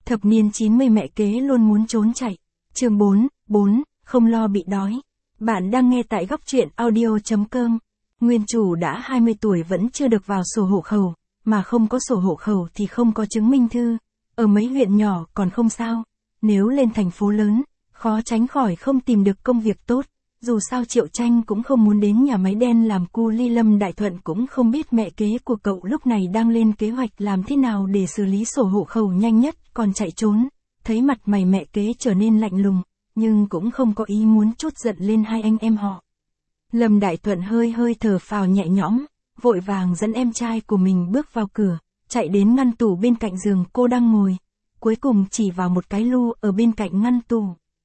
Thập niên 90 mẹ kế luôn muốn trốn chạy. Chương 4, không lo bị đói. Bạn đang nghe tại góc truyện audio.com. Nguyên chủ đã 20 tuổi vẫn chưa được vào sổ hộ khẩu, mà không có sổ hộ khẩu thì không có chứng minh thư. Ở mấy huyện nhỏ còn không sao, nếu lên thành phố lớn, khó tránh khỏi không tìm được công việc tốt. Dù sao Triệu Tranh cũng không muốn đến nhà máy đen làm cu li. Lâm Đại Thuận cũng không biết mẹ kế của cậu lúc này đang lên kế hoạch làm thế nào để xử lý sổ hộ khẩu nhanh nhất, còn chạy trốn. Thấy mặt mày mẹ kế trở nên lạnh lùng, nhưng cũng không có ý muốn trút giận lên hai anh em họ. Lâm Đại Thuận hơi thở phào nhẹ nhõm, vội vàng dẫn em trai của mình bước vào cửa, chạy đến ngăn tủ bên cạnh giường cô đang ngồi, cuối cùng chỉ vào một cái lu ở bên cạnh ngăn tủ.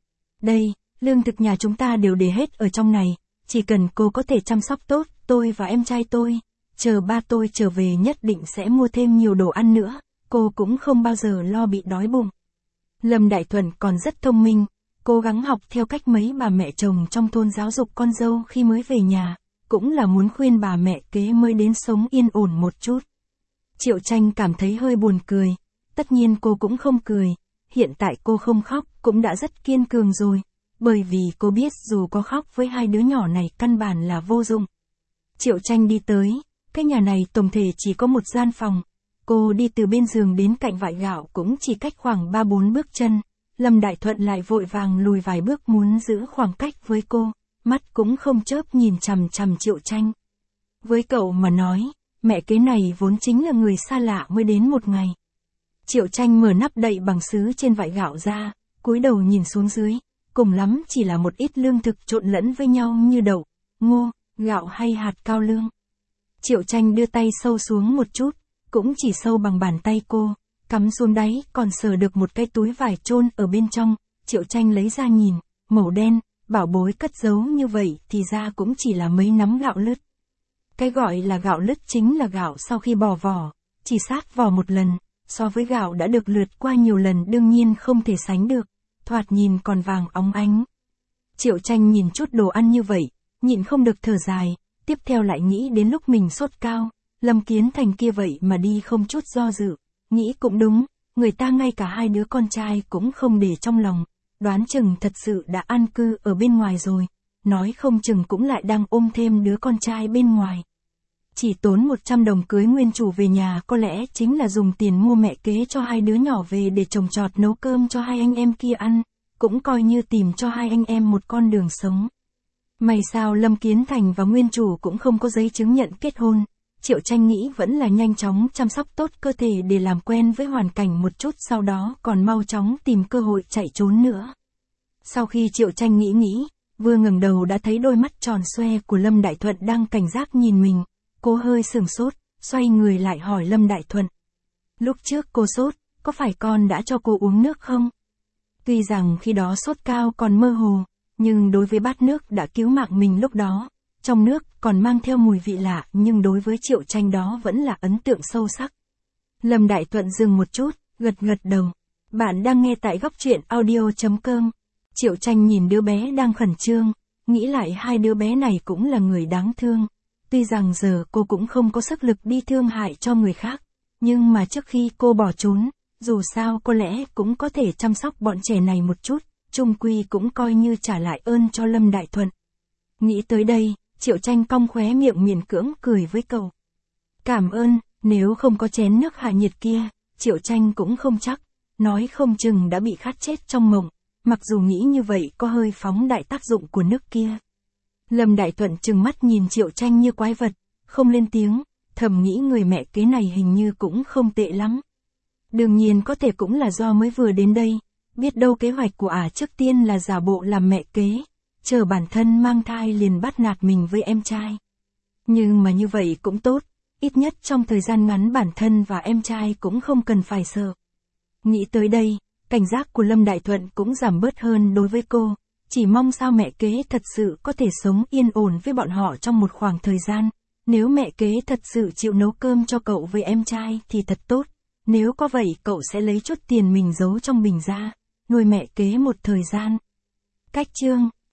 Đây, lương thực nhà chúng ta đều để hết ở trong này, chỉ cần cô có thể chăm sóc tốt, tôi và em trai tôi, chờ ba tôi trở về nhất định sẽ mua thêm nhiều đồ ăn nữa, cô cũng không bao giờ lo bị đói bụng. Lâm Đại Thuận còn rất thông minh, cố gắng học theo cách mấy bà mẹ chồng trong thôn giáo dục con dâu khi mới về nhà, cũng là muốn khuyên bà mẹ kế mới đến sống yên ổn một chút. Triệu Tranh cảm thấy hơi buồn cười, tất nhiên cô cũng không cười, hiện tại cô không khóc cũng đã rất kiên cường rồi, bởi vì cô biết dù có khóc với hai đứa nhỏ này căn bản là vô dụng. Triệu Tranh đi tới, cái nhà này tổng thể chỉ có một gian phòng, cô đi từ bên giường đến cạnh vại gạo cũng chỉ cách khoảng 3-4 bước chân. Lâm Đại Thuận lại vội vàng lùi vài bước muốn giữ khoảng cách với cô, mắt cũng không chớp nhìn chằm chằm Triệu Tranh. Với cậu mà nói, mẹ kế này vốn chính là người xa lạ mới đến một ngày. Triệu Tranh mở nắp đậy bằng sứ trên vại gạo ra, cúi đầu nhìn xuống dưới, cùng lắm chỉ là một ít lương thực trộn lẫn với nhau như đậu, ngô, gạo hay hạt cao lương. Triệu Tranh đưa tay sâu xuống một chút, cũng chỉ sâu bằng bàn tay cô. Cắm xuống đáy còn sờ được một cái túi vải chôn ở bên trong, Triệu Tranh lấy ra nhìn, màu đen, bảo bối cất giấu như vậy thì ra cũng chỉ là mấy nắm gạo lứt. Cái gọi là gạo lứt chính là gạo sau khi bỏ vỏ, chỉ sát vỏ một lần, so với gạo đã được lượt qua nhiều lần đương nhiên không thể sánh được, thoạt nhìn còn vàng óng ánh. Triệu Tranh nhìn chút đồ ăn như vậy, nhịn không được thở dài, tiếp theo lại nghĩ đến lúc mình sốt cao, Lâm Kiến Thành kia vậy mà đi không chút do dự. Nghĩ cũng đúng, người ta ngay cả hai đứa con trai cũng không để trong lòng, đoán chừng thật sự đã an cư ở bên ngoài rồi, nói không chừng cũng lại đang ôm thêm đứa con trai bên ngoài. Chỉ tốn 100 đồng cưới nguyên chủ về nhà có lẽ chính là dùng tiền mua mẹ kế cho hai đứa nhỏ về để trồng trọt nấu cơm cho hai anh em kia ăn, cũng coi như tìm cho hai anh em một con đường sống. May sao Lâm Kiến Thành và nguyên chủ cũng không có giấy chứng nhận kết hôn. Triệu Tranh nghĩ vẫn là nhanh chóng chăm sóc tốt cơ thể để làm quen với hoàn cảnh một chút, sau đó còn mau chóng tìm cơ hội chạy trốn nữa. Sau khi Triệu Tranh nghĩ, vừa ngẩng đầu đã thấy đôi mắt tròn xoe của Lâm Đại Thuận đang cảnh giác nhìn mình, cô hơi sửng sốt, xoay người lại hỏi Lâm Đại Thuận. Lúc trước cô sốt, có phải con đã cho cô uống nước không? Tuy rằng khi đó sốt cao còn mơ hồ, nhưng đối với bát nước đã cứu mạng mình lúc đó, trong nước còn mang theo mùi vị lạ nhưng đối với Triệu Tranh đó vẫn là ấn tượng sâu sắc. Lâm Đại Thuận dừng một chút, gật đầu. Bạn đang nghe tại góc truyện audio.com. Triệu Tranh nhìn đứa bé đang khẩn trương, nghĩ lại hai đứa bé này cũng là người đáng thương. Tuy rằng giờ cô cũng không có sức lực đi thương hại cho người khác, nhưng mà trước khi cô bỏ trốn, dù sao có lẽ cũng có thể chăm sóc bọn trẻ này một chút, chung quy cũng coi như trả lại ơn cho Lâm Đại Thuận. Nghĩ tới đây, Triệu Tranh cong khóe miệng miễn cưỡng cười với cậu. Cảm ơn, nếu không có chén nước hạ nhiệt kia, Triệu Tranh cũng không chắc, nói không chừng đã bị khát chết trong mộng, mặc dù nghĩ như vậy có hơi phóng đại tác dụng của nước kia. Lâm Đại Thuận trừng mắt nhìn Triệu Tranh như quái vật, không lên tiếng, thầm nghĩ người mẹ kế này hình như cũng không tệ lắm. Đương nhiên có thể cũng là do mới vừa đến đây, biết đâu kế hoạch của trước tiên là giả bộ làm mẹ kế. Chờ bản thân mang thai liền bắt nạt mình với em trai. Nhưng mà như vậy cũng tốt, ít nhất trong thời gian ngắn bản thân và em trai cũng không cần phải sợ. Nghĩ tới đây, cảnh giác của Lâm Đại Thuận cũng giảm bớt hơn đối với cô, chỉ mong sao mẹ kế thật sự có thể sống yên ổn với bọn họ trong một khoảng thời gian. Nếu mẹ kế thật sự chịu nấu cơm cho cậu với em trai thì thật tốt, nếu có vậy cậu sẽ lấy chút tiền mình giấu trong bình ra, nuôi mẹ kế một thời gian. Cách chương